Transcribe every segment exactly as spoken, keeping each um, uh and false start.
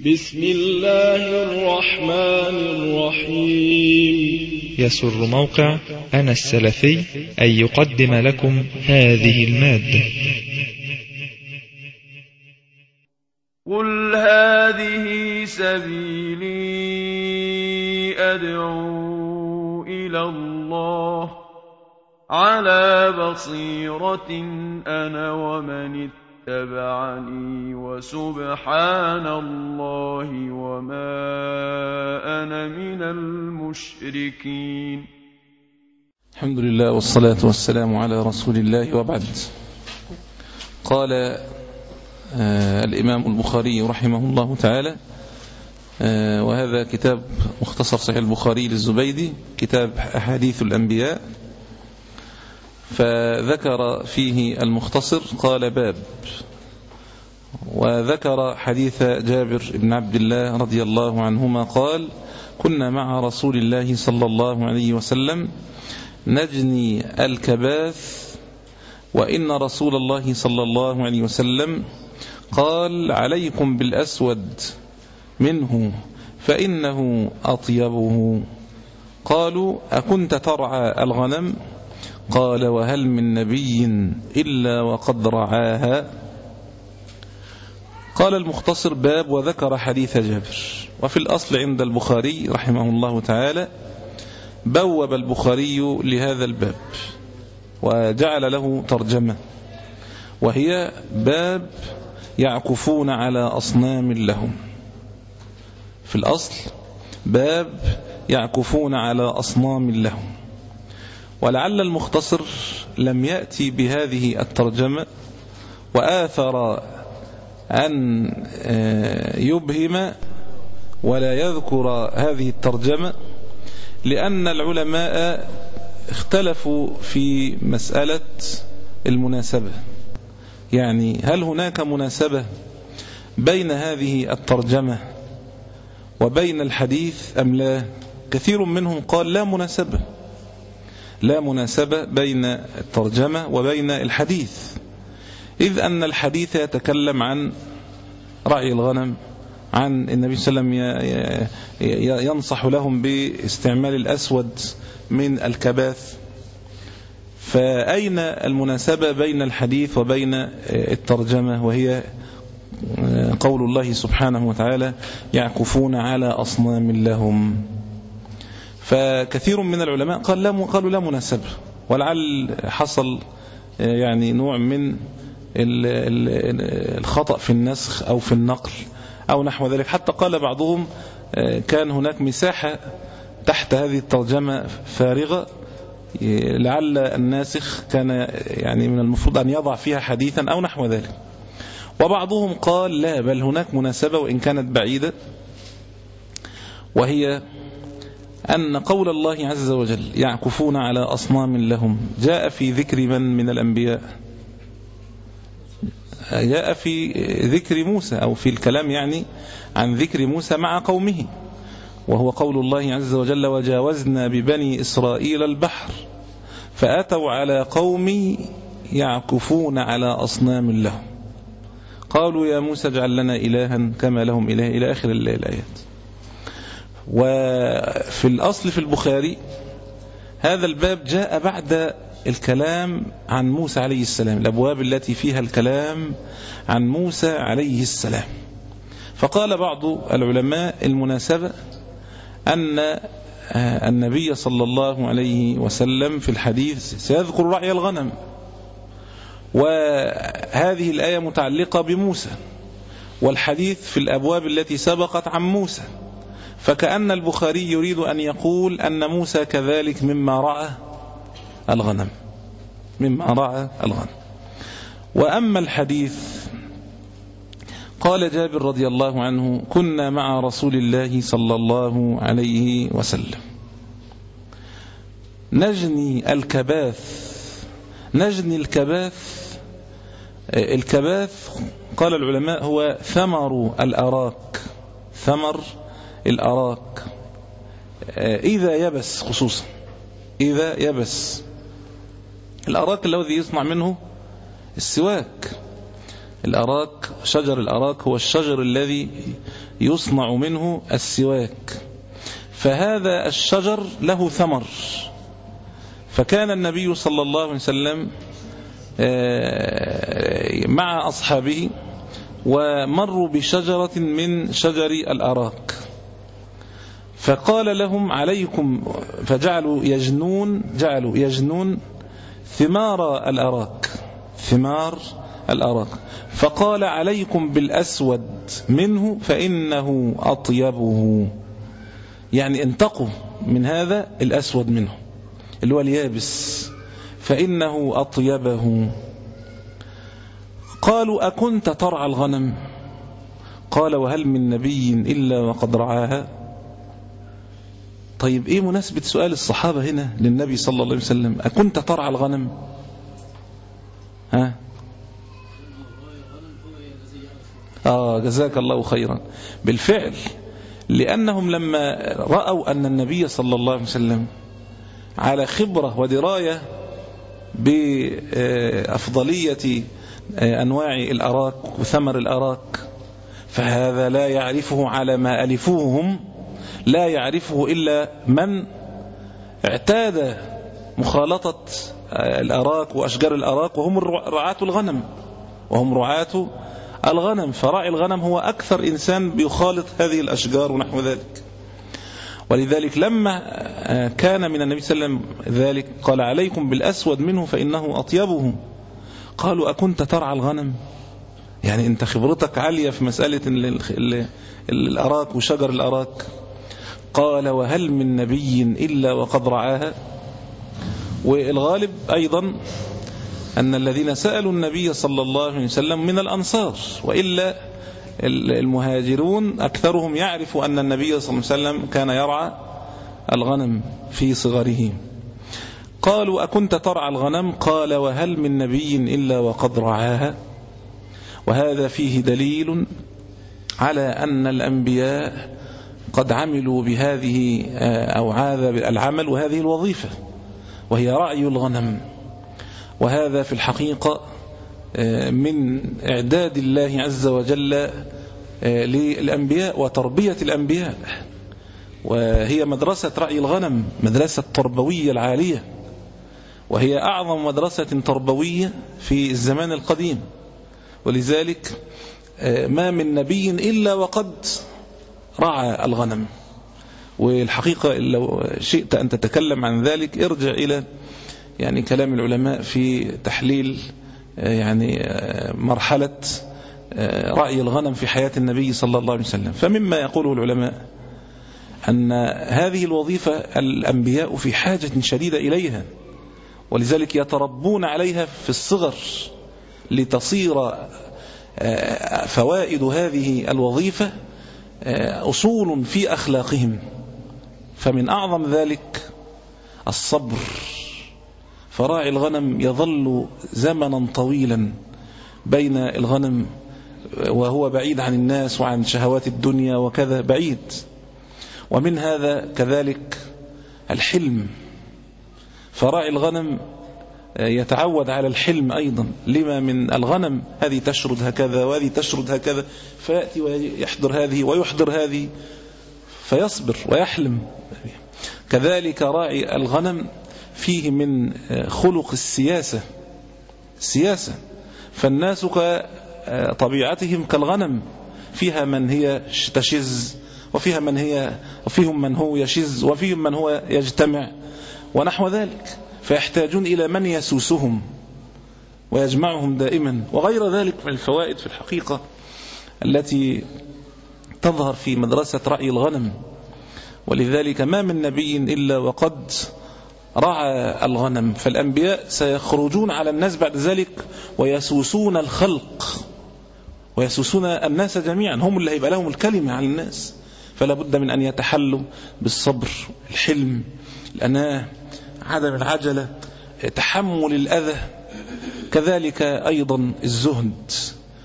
بسم الله الرحمن الرحيم. يسر موقع أنا السلفي أن يقدم لكم هذه المادة. قل هذه سبيلي أدعو إلى الله على بصيرة أنا ومن اتبعني وسبحان الله وما أنا من المشركين. الحمد لله والصلاة والسلام على رسول الله وبعد. قال آه الإمام البخاري رحمه الله تعالى، آه وهذا كتاب مختصر صحيح البخاري للزبيدي، كتاب أحاديث الأنبياء. فذكر فيه المختصر قال باب، وذكر حديث جابر بن عبد الله رضي الله عنهما قال: كنا مع رسول الله صلى الله عليه وسلم نجني الكباث، وإن رسول الله صلى الله عليه وسلم قال: عليكم بالأسود منه فإنه أطيبه. قالوا: أكنت ترعى الغنم؟ قال: وهل من نبي إلا وقد رعاها. قال المختصر باب، وذكر حديث جابر. وفي الأصل عند البخاري رحمه الله تعالى بوب البخاري لهذا الباب وجعل له ترجمة، وهي باب يعكفون على أصنام لهم. في الأصل باب يعكفون على أصنام لهم، ولعل المختصر لم يأتي بهذه الترجمة وآثر أن يبهم ولا يذكر هذه الترجمة، لأن العلماء اختلفوا في مسألة المناسبة. يعني هل هناك مناسبة بين هذه الترجمة وبين الحديث أم لا؟ كثير منهم قال لا مناسبة، لا مناسبة بين الترجمة وبين الحديث، إذ أن الحديث يتكلم عن رعي الغنم، عن النبي صلى الله عليه وسلم ينصح لهم باستعمال الأسود من الكباث. فأين المناسبة بين الحديث وبين الترجمة؟ وهي قول الله سبحانه وتعالى: يعكفون على أصنام لهم. فكثير من العلماء قال لا قالوا لا مناسبة، ولعل حصل يعني نوع من الخطأ في النسخ أو في النقل أو نحو ذلك. حتى قال بعضهم كان هناك مساحة تحت هذه الترجمة فارغة، لعل الناسخ كان يعني من المفروض أن يضع فيها حديثا أو نحو ذلك. وبعضهم قال لا، بل هناك مناسبة وإن كانت بعيدة، وهي أن قول الله عز وجل يعكفون على أصنام لهم جاء في ذكر من من الأنبياء؟ جاء في ذكر موسى، أو في الكلام يعني عن ذكر موسى مع قومه، وهو قول الله عز وجل: وجاوزنا ببني إسرائيل البحر فأتوا على قوم يعكفون على أصنام لهم قالوا يا موسى اجعل لنا إلها كما لهم إله، إلى آخر الآيات. وفي الأصل في البخاري هذا الباب جاء بعد الكلام عن موسى عليه السلام، الأبواب التي فيها الكلام عن موسى عليه السلام. فقال بعض العلماء المناسبة أن النبي صلى الله عليه وسلم في الحديث سيذكر رعي الغنم، وهذه الآية متعلقة بموسى، والحديث في الأبواب التي سبقت عن موسى، فكأن البخاري يريد أن يقول أن موسى كذلك مما رعى الغنم، مما رعى الغنم. وأما الحديث قال جابر رضي الله عنه: كنا مع رسول الله صلى الله عليه وسلم نجني الكباث. نجني الكباث، الكباث قال العلماء هو ثمر الأراك، ثمر الأراك إذا يبس، خصوصا إذا يبس. الأراك الذي يصنع منه السواك، الأراك، شجر الأراك هو الشجر الذي يصنع منه السواك، فهذا الشجر له ثمر. فكان النبي صلى الله عليه وسلم مع أصحابه ومروا بشجرة من شجر الأراك، فقال لهم عليكم، فجعلوا يجنون جعلوا يجنون ثمار الأراك ثمار الأراك فقال عليكم بالأسود منه فإنه أطيبه، يعني انتقوا من هذا الأسود منه اللي هو اليابس، فإنه أطيبه. قالوا أكنت ترعى الغنم؟ قال وهل من نبي إلا وقد رعاها. طيب إيه مناسبة سؤال الصحابة هنا للنبي صلى الله عليه وسلم؟ أكنت ترعى الغنم؟ ها آه جزاك الله خيرا. بالفعل، لأنهم لما رأوا أن النبي صلى الله عليه وسلم على خبرة ودراية بأفضلية أنواع الأراك وثمر الأراك، فهذا لا يعرفه على ما ألفوهم، لا يعرفه إلا من اعتاد مخالطة الأراك وأشجار الأراك، وهم رعاة الغنم وهم رعاة الغنم فراعي الغنم هو أكثر إنسان بيخالط هذه الأشجار ونحو ذلك. ولذلك لما كان من النبي صلى الله عليه وسلم ذلك قال عليكم بالأسود منه فإنه أطيبه. قالوا أكنت ترعى الغنم؟ يعني أنت خبرتك عالية في مسألة الأراك وشجر الأراك. قال وهل من نبي إلا وقد رعاها. والغالب أيضا أن الذين سألوا النبي صلى الله عليه وسلم من الأنصار، وإلا المهاجرون أكثرهم يعرف أن النبي صلى الله عليه وسلم كان يرعى الغنم في صغره. قالوا أكنت ترعى الغنم؟ قال وهل من نبي إلا وقد رعاها. وهذا فيه دليل على أن الأنبياء قد عملوا بهذه أو هذا العمل وهذه الوظيفة، وهي رعي الغنم. وهذا في الحقيقة من إعداد الله عز وجل للأنبياء وتربية الأنبياء، وهي مدرسة رعي الغنم مدرسة تربوية العالية، وهي أعظم مدرسة تربوية في الزمان القديم. ولذلك ما من نبي إلا وقد رعى الغنم. والحقيقة لو شئت أن تتكلم عن ذلك ارجع إلى يعني كلام العلماء في تحليل يعني مرحلة رعي الغنم في حياة النبي صلى الله عليه وسلم. فمما يقوله العلماء أن هذه الوظيفة الأنبياء في حاجة شديدة إليها، ولذلك يتربون عليها في الصغر لتصير فوائد هذه الوظيفة أصول في أخلاقهم. فمن أعظم ذلك الصبر، فراعي الغنم يظل زمنا طويلا بين الغنم وهو بعيد عن الناس وعن شهوات الدنيا وكذا بعيد. ومن هذا كذلك الحلم، فراعي الغنم يتعود على الحلم أيضا، لما من الغنم هذه تشرد هكذا وهذه تشرد هكذا، فيأتي ويحضر هذه ويحضر هذه فيصبر ويحلم. كذلك راعي الغنم فيه من خلق السياسة السياسة فالناس كطبيعتهم كالغنم، فيها من هي تشز وفيها من هي وفيهم من هو يشز وفيهم من هو يجتمع ونحو ذلك، فيحتاجون إلى من يسوسهم ويجمعهم دائما، وغير ذلك من الفوائد في الحقيقة التي تظهر في مدرسة رعي الغنم. ولذلك ما من نبي إلا وقد رعى الغنم. فالأنبياء سيخرجون على الناس بعد ذلك ويسوسون الخلق ويسوسون الناس جميعا، هم اللي هيبقى لهم الكلمة على الناس. فلا بد من أن يتحلوا بالصبر، الحلم، الأناة، عدم العجلة، تحمل الأذى، كذلك أيضا الزهد،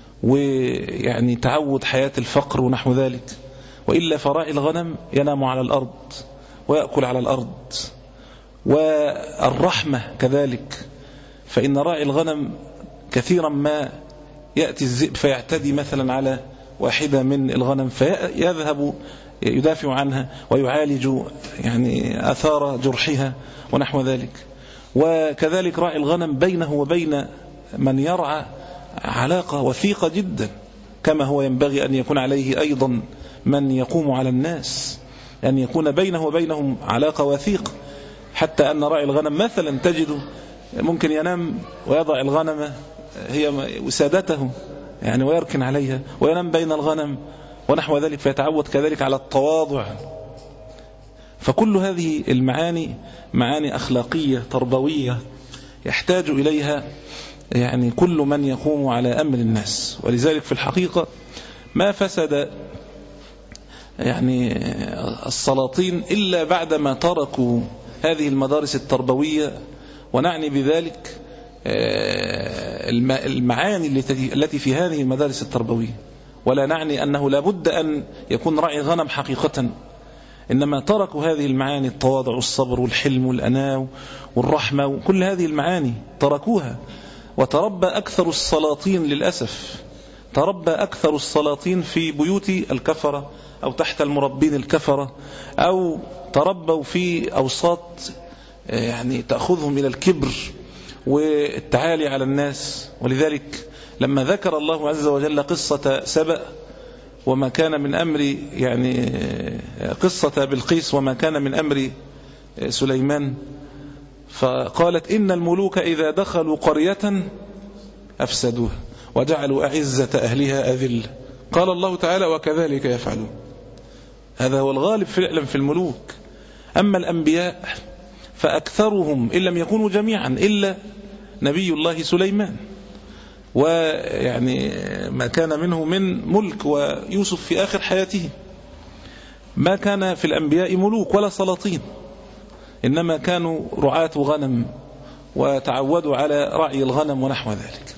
ويعني تعود حياة الفقر ونحو ذلك. وإلا فراعي الغنم ينام على الأرض ويأكل على الأرض. والرحمة كذلك، فإن راعي الغنم كثيرا ما يأتي الذئب فيعتدي مثلا على واحدة من الغنم فيذهب يدافع عنها ويعالج يعني آثار جرحها ونحو ذلك. وكذلك راعي الغنم بينه وبين من يرعى علاقة وثيقة جدا، كما هو ينبغي أن يكون عليه أيضا من يقوم على الناس، أن يكون بينه وبينهم علاقة وثيقة، حتى أن راعي الغنم مثلا تجد ممكن ينام ويضع الغنم هي وسادته يعني ويركن عليها وينام بين الغنم ونحو ذلك، فيتعود كذلك على التواضع. فكل هذه المعاني معاني أخلاقية تربوية يحتاج إليها يعني كل من يقوم على أمر الناس. ولذلك في الحقيقة ما فسد يعني السلاطين إلا بعدما تركوا هذه المدارس التربوية، ونعني بذلك المعاني التي في هذه المدارس التربوية، ولا نعني أنه لابد أن يكون راعي غنم حقيقة، إنما تركوا هذه المعاني، التواضع والصبر والحلم والأناة والرحمة وكل هذه المعاني تركوها. وتربى أكثر السلاطين للأسف تربى أكثر السلاطين في بيوت الكفرة أو تحت المربين الكفرة، أو تربوا في أوساط يعني تأخذهم إلى الكبر والتعالي على الناس. ولذلك لما ذكر الله عز وجل قصة سبأ وما كان من أمر يعني قصة بلقيس وما كان من أمر سليمان، فقالت إن الملوك إذا دخلوا قرية أفسدوها وجعلوا أعزة أهلها أذل. قال الله تعالى وكذلك يفعلون. هذا هو الغالب فعلا في الملوك. أما الأنبياء فأكثرهم إن لم يكونوا جميعا إلا نبي الله سليمان، ويعني ما كان منه من ملك، ويوسف في آخر حياته ما كان في الأنبياء ملوك ولا سلاطين، إنما كانوا رعاة غنم وتعودوا على رعي الغنم ونحو ذلك.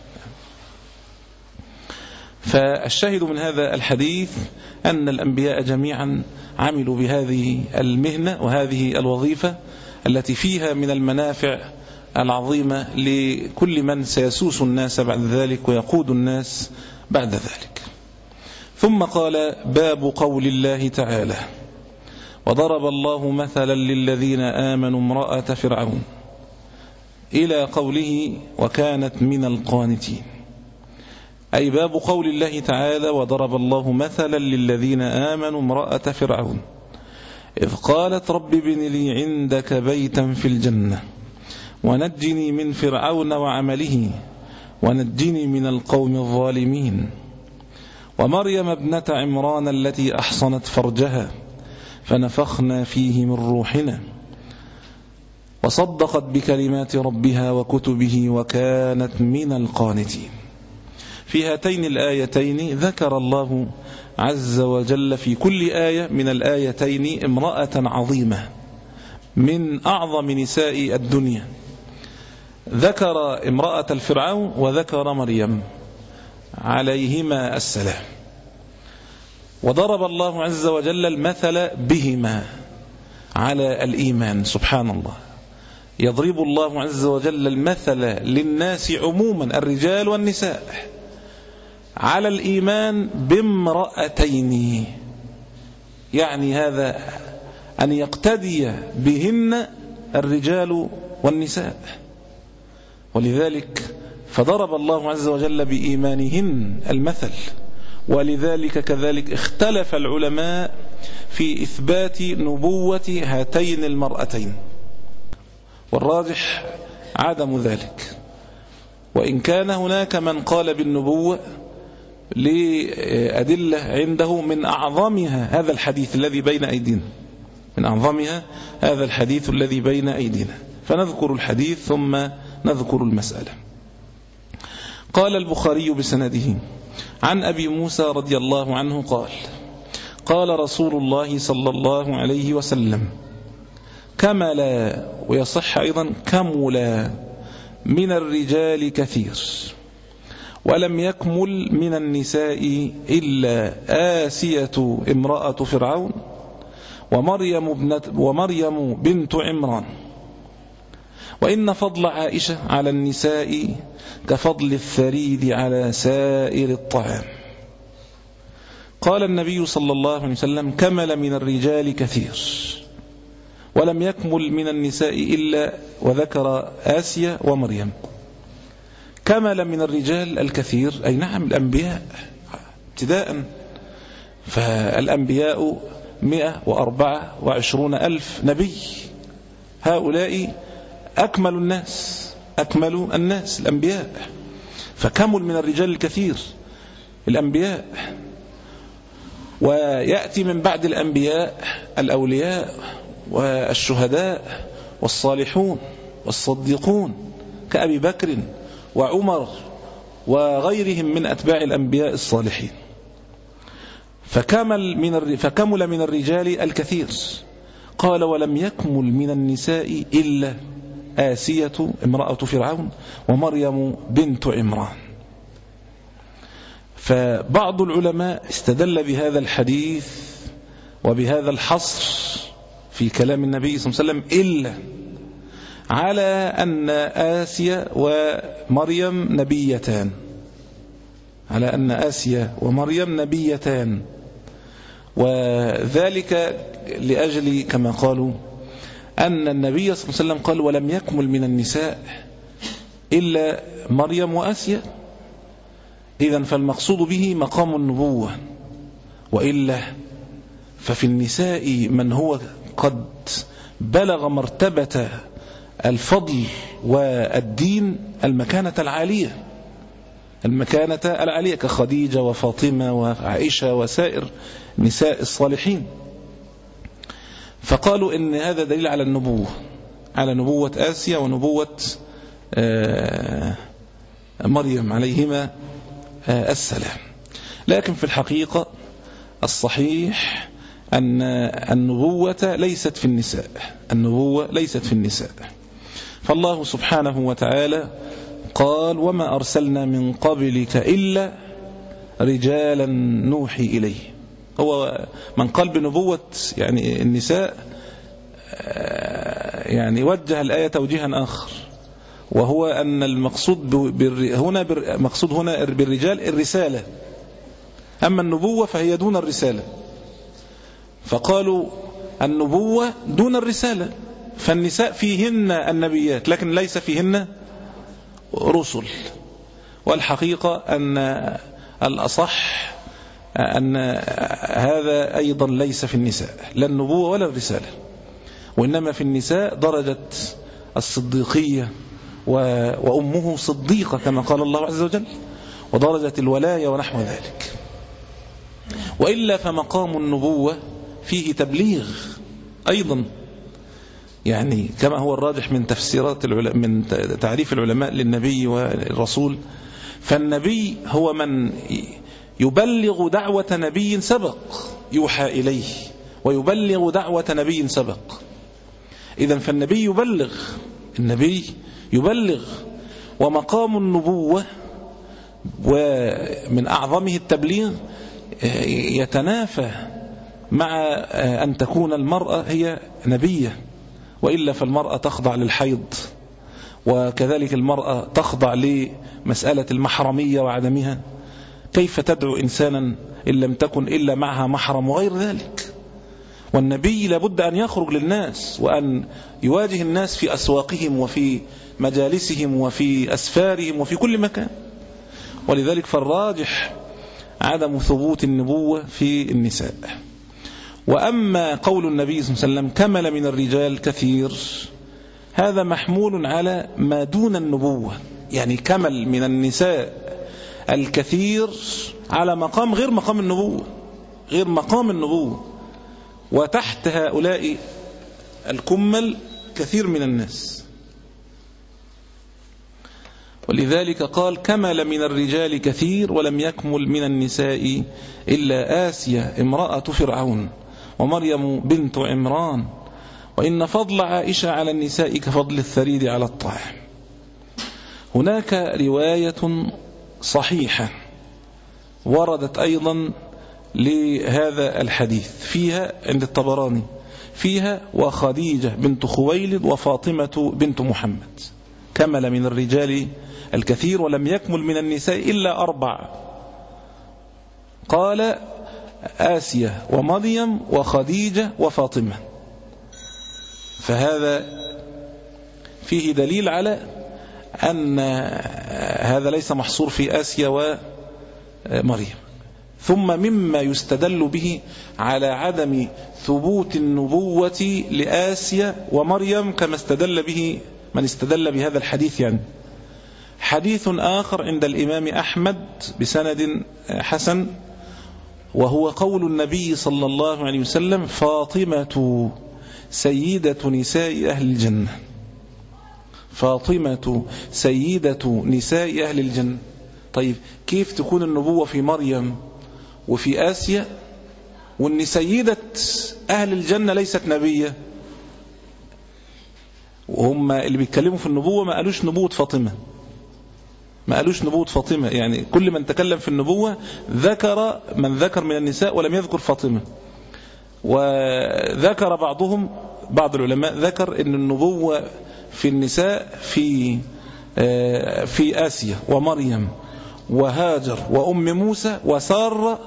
فالشاهد من هذا الحديث أن الأنبياء جميعا عملوا بهذه المهنة وهذه الوظيفة التي فيها من المنافع العظيمة لكل من سيسوس الناس بعد ذلك ويقود الناس بعد ذلك. ثم قال باب قول الله تعالى وضرب الله مثلا للذين آمنوا امرأة فرعون إلى قوله وكانت من القانتين، أي باب قول الله تعالى وضرب الله مثلا للذين آمنوا امرأة فرعون إذ قالت رب ابن لي عندك بيتا في الجنة ونجني من فرعون وعمله ونجني من القوم الظالمين، ومريم ابنة عمران التي أحصنت فرجها فنفخنا فيه من روحنا وصدقت بكلمات ربها وكتبه وكانت من القانتين. في هاتين الآيتين ذكر الله عز وجل في كل آية من الآيتين امرأة عظيمة من أعظم نساء الدنيا، ذكر امرأة الفرعون وذكر مريم عليهما السلام، وضرب الله عز وجل المثل بهما على الإيمان. سبحان الله، يضرب الله عز وجل المثل للناس عموما الرجال والنساء على الإيمان بامرأتين، يعني هذا أن يقتدي بهن الرجال والنساء. ولذلك فضرب الله عز وجل بإيمانهن المثل. ولذلك كذلك اختلف العلماء في إثبات نبوة هاتين المرأتين، والراجح عدم ذلك، وإن كان هناك من قال بالنبوة لأدلة عنده من أعظمها هذا الحديث الذي بين أيدينا من أعظمها هذا الحديث الذي بين أيدينا، فنذكر الحديث ثم نذكر المسألة. قال البخاري بسنده عن أبي موسى رضي الله عنه قال قال رسول الله صلى الله عليه وسلم كملا، ويصح أيضا كملا، من الرجال كثير ولم يكمل من النساء إلا آسية امرأة فرعون ومريم, ابنة ومريم بنت عمران، وإن فضل عائشة على النساء كفضل الثريد على سائر الطعام. قال النبي صلى الله عليه وسلم كمل من الرجال كثير ولم يكمل من النساء إلا، وذكر آسيا ومريم. كمل من الرجال الكثير، أي نعم الأنبياء ابتداء، فالأنبياء مئة وأربعة وعشرون ألف نبي، هؤلاء أكمل الناس أكمل الناس الأنبياء، فكمل من الرجال الكثير الأنبياء. ويأتي من بعد الأنبياء الأولياء والشهداء والصالحون والصديقون كأبي بكر وعمر وغيرهم من أتباع الأنبياء الصالحين. فكمل من فكمل من الرجال الكثير. قال ولم يكمل من النساء إلا آسية امرأة فرعون ومريم بنت عمران. فبعض العلماء استدل بهذا الحديث وبهذا الحصر في كلام النبي صلى الله عليه وسلم إلا على أن آسيا ومريم نبيتان، على أن آسيا ومريم نبيتان، وذلك لأجل كما قالوا أن النبي صلى الله عليه وسلم قال ولم يكمل من النساء إلا مريم وآسيا، إذن فالمقصود به مقام النبوة، وإلا ففي النساء من هو قد بلغ مرتبة الفضل والدين المكانة العالية المكانة العالية كخديجة وفاطمة وعائشة وسائر نساء الصالحين. فقالوا إن هذا دليل على النبوة، على نبوة آسيا ونبوة مريم عليهما السلام. لكن في الحقيقة الصحيح أن النبوة ليست في النساء، النبوة ليست في النساء. فالله سبحانه وتعالى قال وما أرسلنا من قبلك إلا رجالا نوحي إليه. هو من قال بنبوة يعني النساء يعني وجه الآية توجيها آخر، وهو أن المقصود هنا مقصود هنا بالرجال الرسالة، أما النبوة فهي دون الرسالة. فقالوا النبوة دون الرسالة، فالنساء فيهن النبيات لكن ليس فيهن رسل. والحقيقة أن الأصح أن هذا أيضا ليس في النساء، لا النبوة ولا الرسالة، وإنما في النساء درجة الصديقية وأمه صديقة كما قال الله عز وجل، ودرجة الولاية ونحو ذلك. وإلا فمقام النبوة فيه تبليغ أيضا، يعني كما هو الراجح من تفسيرات العلماء من تعريف العلماء للنبي والرسول. فالنبي هو من يبلغ دعوة نبي سبق يوحى إليه، ويبلغ دعوة نبي سبق. إذن فالنبي يبلغ، النبي يبلغ. ومقام النبوة ومن أعظمه التبليغ يتنافى مع أن تكون المرأة هي نبية، وإلا فالمرأة تخضع للحيض، وكذلك المرأة تخضع لمسألة المحرمية وعدمها. كيف تدعو إنسانا إن لم تكن إلا معها محرم وغير ذلك؟ والنبي لابد أن يخرج للناس وأن يواجه الناس في أسواقهم وفي مجالسهم وفي أسفارهم وفي كل مكان. ولذلك فالراجح عدم ثبوت النبوة في النساء. وأما قول النبي صلى الله عليه وسلم كمل من الرجال كثير، هذا محمول على ما دون النبوة، يعني كمل من النساء الكثير على مقام غير مقام النبوة، غير مقام النبوة. وتحت هؤلاء الكمل كثير من الناس. ولذلك قال كمل من الرجال كثير ولم يكمل من النساء إلا آسيا امرأة فرعون ومريم بنت عمران، وإن فضل عائشة على النساء كفضل الثريد على الطعام. هناك رواية صحيحة وردت أيضا لهذا الحديث فيها عند الطبراني، فيها وخديجة بنت خويلد وفاطمة بنت محمد. كمل من الرجال الكثير ولم يكمل من النساء إلا أربع. قال آسيا ومريم وخديجة وفاطمة. فهذا فيه دليل على أن هذا ليس محصور في آسيا ومريم. ثم مما يستدل به على عدم ثبوت النبوة لآسيا ومريم كما استدل به من استدل بهذا الحديث، يعني حديث آخر عند الإمام أحمد بسند حسن، وهو قول النبي صلى الله عليه وسلم: فاطمة سيدة نساء أهل الجنة. فاطمة سيدة نساء أهل الجنة. طيب كيف تكون النبوة في مريم وفي آسيا وأن سيدة أهل الجنة ليست نبية؟ وهم اللي بيتكلموا في النبوة ما قالوش نبوة فاطمة، ما قالوش نبوة فاطمة. يعني كل من تكلم في النبوة ذكر من ذكر من النساء ولم يذكر فاطمة. وذكر بعضهم بعض العلماء ذكر أن النبوة في النساء في في آسيا ومريم وهاجر وأم موسى وسارة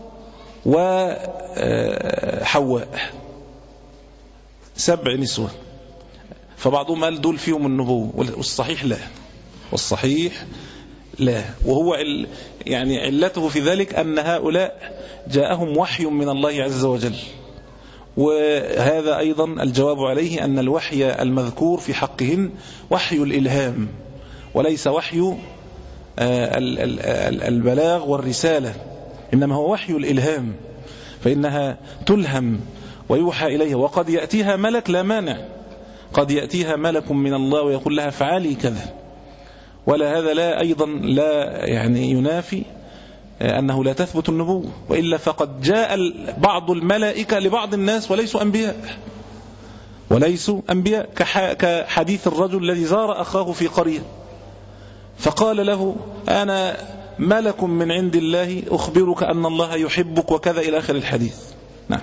وحواء، سبع نسوة. فبعضهم قال دول فيهم النبوة، والصحيح لا، والصحيح لا. وهو يعني علته في ذلك أن هؤلاء جاءهم وحي من الله عز وجل، وهذا أيضا الجواب عليه أن الوحي المذكور في حقهن وحي الإلهام وليس وحي البلاغ والرسالة، إنما هو وحي الإلهام، فإنها تلهم ويوحى إليها. وقد يأتيها ملك لا مانع، قد يأتيها ملك من الله ويقول لها فعلي كذا، ولا هذا لا أيضا لا يعني ينافي أنه لا تثبت النبوة، وإلا فقد جاء بعض الملائكة لبعض الناس وليسوا أنبياء، وليسوا أنبياء كحديث الرجل الذي زار أخاه في قرية فقال له: أنا ملك من عند الله أخبرك أن الله يحبك وكذا إلى آخر الحديث. نعم.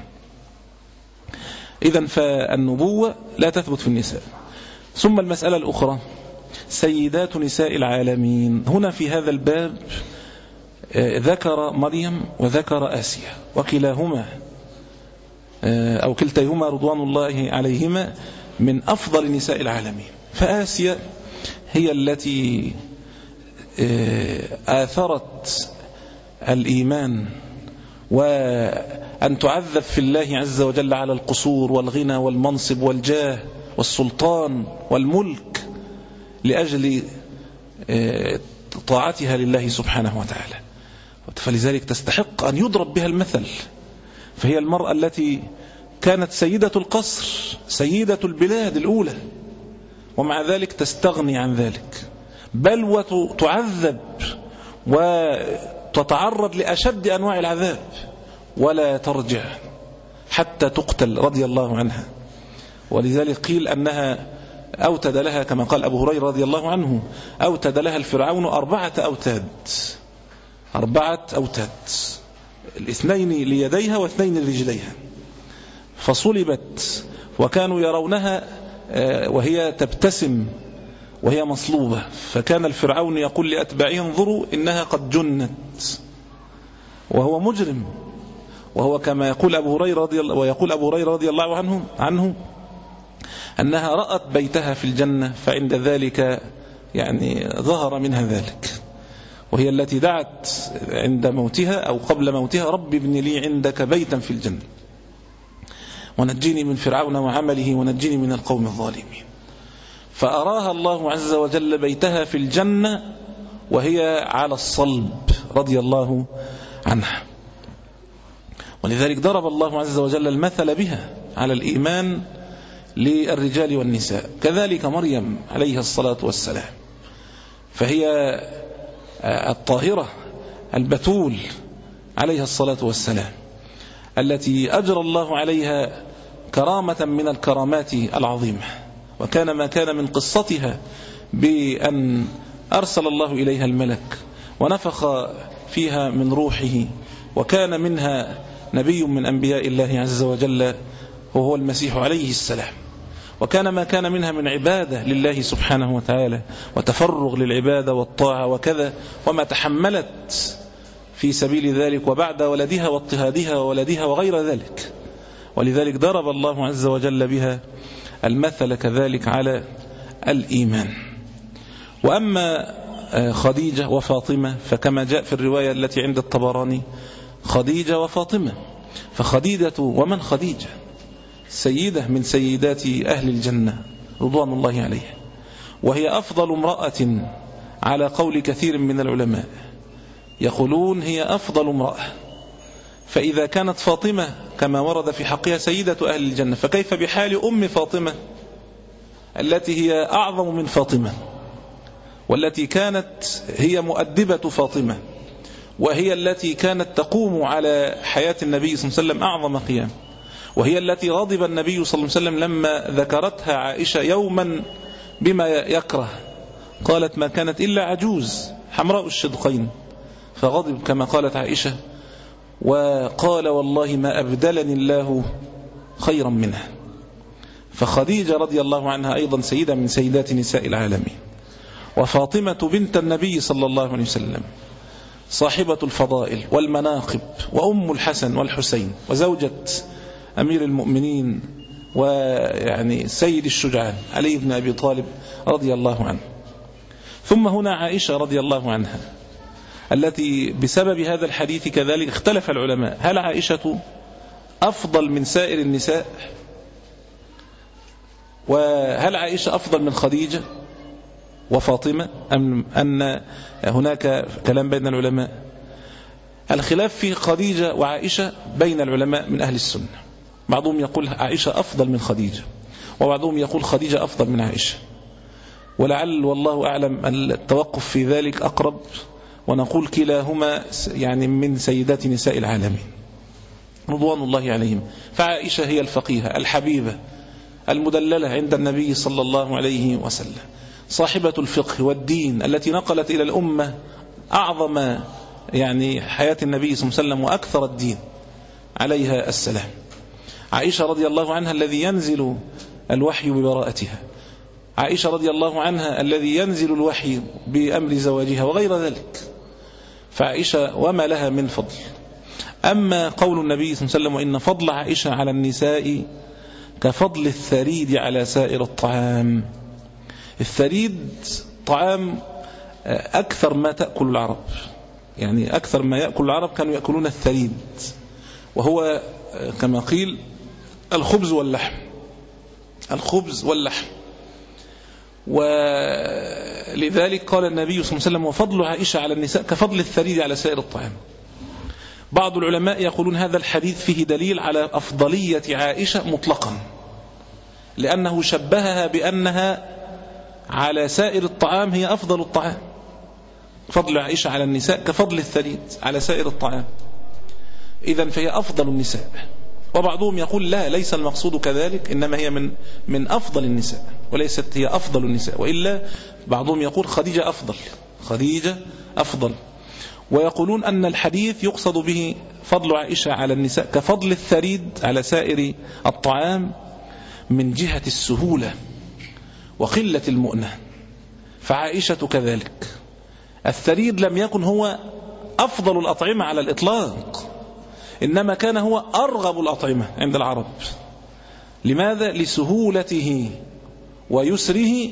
إذن فالنبوة لا تثبت في النساء. ثم المسألة الأخرى سيدات نساء العالمين. هنا في هذا الباب ذكر مريم وذكر آسيا، وكلاهما أو كلتيهما رضوان الله عليهما من أفضل نساء العالمين. فآسيا هي التي آثرت الإيمان وأن تعذب في الله عز وجل على القصور والغنى والمنصب والجاه والسلطان والملك لأجل طاعتها لله سبحانه وتعالى، فلذلك تستحق أن يضرب بها المثل. فهي المرأة التي كانت سيدة القصر، سيدة البلاد الأولى، ومع ذلك تستغني عن ذلك، بل وتعذب وتتعرض لأشد أنواع العذاب ولا ترجع حتى تقتل رضي الله عنها. ولذلك قيل أنها أوتد لها كما قال أبو هريرة رضي الله عنه: أوتد لها الفرعون أربعة أوتاد، أربعة أوتاد، الاثنين ليديها واثنين لرجليها، فصلبت وكانوا يرونها وهي تبتسم وهي مصلوبة، فكان الفرعون يقول لأتباعه: انظروا إنها قد جنت، وهو مجرم. وهو كما يقول أبو هريرة رضي الله ويقول أبو هريرة رضي الله عنه عنه أنها رأت بيتها في الجنة، فعند ذلك يعني ظهر منها ذلك، وهي التي دعت عند موتها أو قبل موتها: رب ابن لي عندك بيتا في الجنة ونجيني من فرعون وعمله ونجيني من القوم الظالمين. فأراها الله عز وجل بيتها في الجنة وهي على الصلب رضي الله عنها. ولذلك ضرب الله عز وجل المثل بها على الإيمان للرجال والنساء. كذلك مريم عليه الصلاة والسلام، فهي الطاهرة البتول عليها الصلاة والسلام، التي أجرى الله عليها كرامة من الكرامات العظيمة. وكان ما كان من قصتها بأن أرسل الله إليها الملك ونفخ فيها من روحه، وكان منها نبي من أنبياء الله عز وجل وهو المسيح عليه السلام. وكان ما كان منها من عبادة لله سبحانه وتعالى وتفرغ للعبادة والطاعة وكذا، وما تحملت في سبيل ذلك وبعد ولدها واضطهادها وولدها وغير ذلك. ولذلك ضرب الله عز وجل بها المثل كذلك على الإيمان. وأما خديجة وفاطمة فكما جاء في الرواية التي عند الطبراني خديجة وفاطمة، فخديجة ومن خديجة سيدة من سيدات أهل الجنة رضوان الله عليها، وهي أفضل امرأة على قول كثير من العلماء، يقولون هي أفضل امرأة. فإذا كانت فاطمة كما ورد في حقها سيدة أهل الجنة، فكيف بحال أم فاطمة التي هي أعظم من فاطمة، والتي كانت هي مؤدبة فاطمة، وهي التي كانت تقوم على حياة النبي صلى الله عليه وسلم أعظم قيام، وهي التي غضب النبي صلى الله عليه وسلم لما ذكرتها عائشة يوما بما يكره، قالت ما كانت إلا عجوز حمراء الشدقين، فغضب كما قالت عائشة وقال والله ما أبدلني الله خيرا منها. فخديجة رضي الله عنها أيضا سيدة من سيدات نساء العالمين. وفاطمة بنت النبي صلى الله عليه وسلم صاحبة الفضائل والمناقب، وأم الحسن والحسين، وزوجة أمير المؤمنين ويعني سيد الشجعان علي بن أبي طالب رضي الله عنه. ثم هنا عائشة رضي الله عنها التي بسبب هذا الحديث كذلك اختلف العلماء، هل عائشة أفضل من سائر النساء؟ وهل عائشة أفضل من خديجة وفاطمة أم أن هناك كلام بين العلماء؟ الخلاف في خديجة وعائشة بين العلماء من أهل السنة، بعضهم يقول عائشة أفضل من خديجة، وبعضهم يقول خديجة أفضل من عائشة، ولعل والله أعلم التوقف في ذلك أقرب، ونقول كلاهما يعني من سيدات نساء العالمين رضوان الله عليهم. فعائشة هي الفقيهة الحبيبة المدللة عند النبي صلى الله عليه وسلم، صاحبة الفقه والدين التي نقلت إلى الأمة أعظم يعني حياة النبي صلى الله عليه وسلم وأكثر الدين عليها السلام. عائشة رضي الله عنها الذي ينزل الوحي ببراءتها، عائشة رضي الله عنها الذي ينزل الوحي بأمر زواجها وغير ذلك، فعائشة وما لها من فضل. أما قول النبي صلى الله عليه وسلم وإن فضل عائشة على النساء كفضل الثريد على سائر الطعام، الثريد طعام أكثر ما تأكل العرب، يعني أكثر ما يأكل العرب كانوا يأكلون الثريد، وهو كما قيل الخبز واللحم، الخبز واللحم. ولذلك قال النبي صلى الله عليه وسلم وفضل عائشة على النساء كفضل الثريد على سائر الطعام. بعض العلماء يقولون هذا الحديث فيه دليل على أفضلية عائشة مطلقا، لأنه شبهها بأنها على سائر الطعام هي أفضل الطعام، فضل عائشة على النساء كفضل الثريد على سائر الطعام، إذن فهي أفضل النساء. وبعضهم يقول لا، ليس المقصود كذلك، إنما هي من من أفضل النساء وليست هي أفضل النساء، وإلا بعضهم يقول خديجة أفضل، خديجة أفضل. ويقولون أن الحديث يقصد به فضل عائشة على النساء كفضل الثريد على سائر الطعام من جهة السهولة وقلة المؤنة، فعائشة كذلك. الثريد لم يكن هو أفضل الأطعمة على الإطلاق، إنما كان هو أرغب الأطعمة عند العرب. لماذا؟ لسهولته ويسره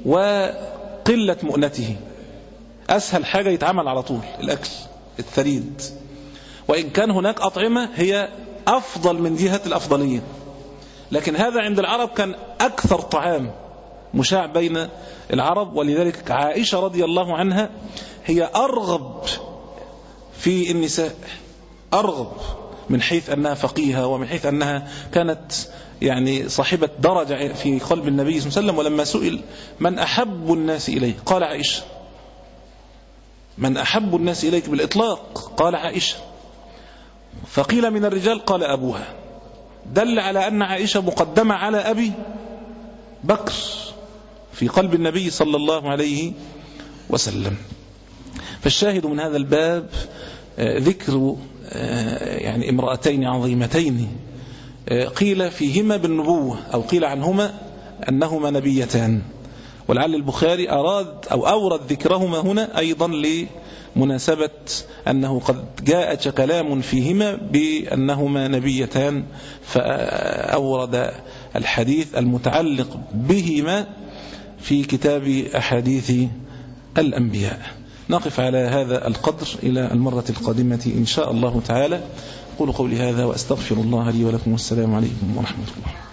وقلة مؤنته، أسهل حاجة يتعمل على طول الأكل الثريد، وإن كان هناك أطعمة هي أفضل من جهة الأفضلية، لكن هذا عند العرب كان أكثر طعام مشاع بين العرب. ولذلك عائشة رضي الله عنها هي أرغب في النساء، أرغب من حيث أنها فقيهة، ومن حيث أنها كانت يعني صاحبة درجة في قلب النبي صلى الله عليه وسلم. ولما سئل من أحب الناس إليه قال عائشة، من أحب الناس إليك بالإطلاق قال عائشة، فقيل من الرجال قال أبوها، دل على أن عائشة مقدمة على أبي بكر في قلب النبي صلى الله عليه وسلم. فالشاهد من هذا الباب ذكر يعني امرأتين عظيمتين قيل فيهما بالنبوة، أو قيل عنهما أنهما نبيتان، ولعل البخاري أراد أو أورد ذكرهما هنا أيضا مناسبة أنه قد جاءت كلام فيهما بأنهما نبيتان، فأورد الحديث المتعلق بهما في كتاب أحاديث الأنبياء. نقف على هذا القدر إلى المرة القادمة إن شاء الله تعالى. قولوا قولي هذا وأستغفر الله لي ولكم، والسلام عليكم ورحمة الله.